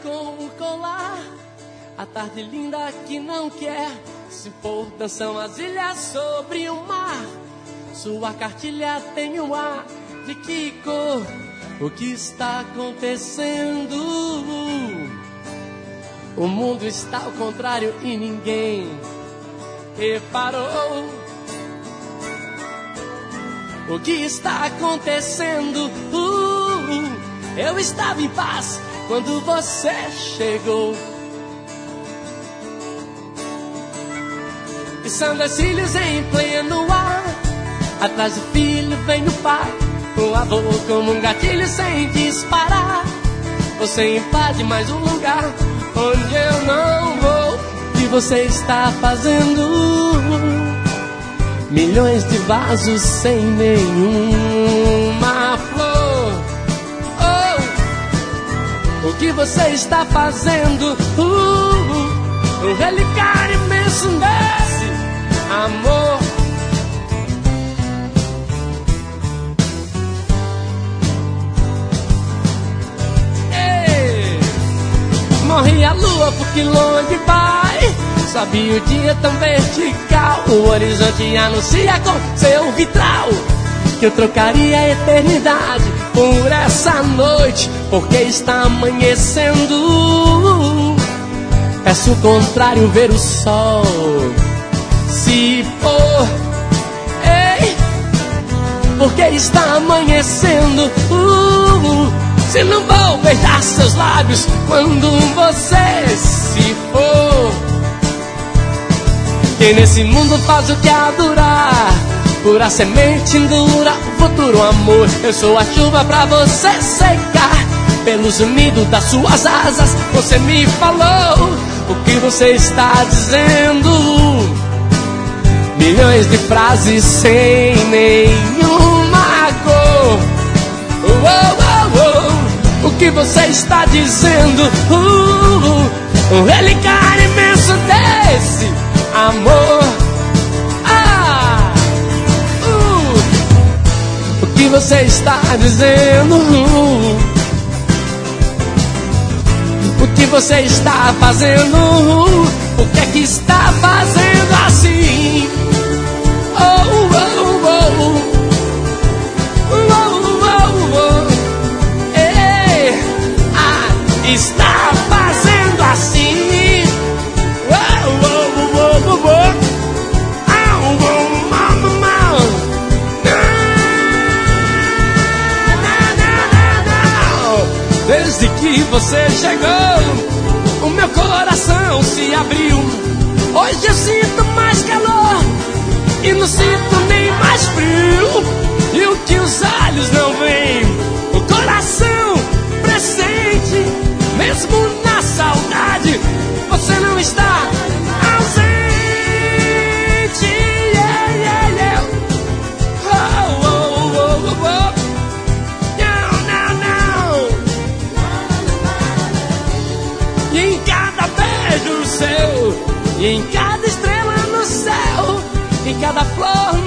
com o colar. A tarde linda que não quer se pôr, dançam as ilhas sobre o mar. Sua cartilha tem o ar de que cor? O que está acontecendo? O mundo está ao contrário e ninguém reparou. O que está acontecendo? Eu estava em paz quando você chegou. E são dois filhos em pleno ar. Atrás do filho vem o pai, o avô como um gatilho sem disparar. Você invade mais um lugar onde eu não vou. O que você está fazendo? Milhões de vasos sem nenhuma flor. Oh, o que você está fazendo? Um relicário imenso desse amor. Ei, morre a lua porque longe vai. Sobe o dia tão vertical. O horizonte anuncia com seu vitral que eu trocaria a eternidade por essa noite, porque está amanhecendo. Peço o contrário, ver o sol se pôr. Ei, porque está amanhecendo. Se não vou beijar seus lábios quando você se for. Quem nesse mundo faz o que há durar, pura semente dura o futuro amor. Eu sou a chuva pra você secar, pelos unidos das suas asas. Você me falou o que você está dizendo. Milhões de frases sem nenhuma cor. O que você está dizendo? Um relicário imenso desse amor. O que você está dizendo? O que você está fazendo? O que é que está fazendo assim? Está fazendo assim. Desde que você chegou, o meu coração se abriu. Hoje eu sinto mais calor e não sinto nem mais frio. E o que os olhos não veem, o coração presente. Mesmo na saudade, você não está ausente. Yeah, yeah, yeah. Não, não. E em cada beijo seu, e em cada estrela no céu, em cada flor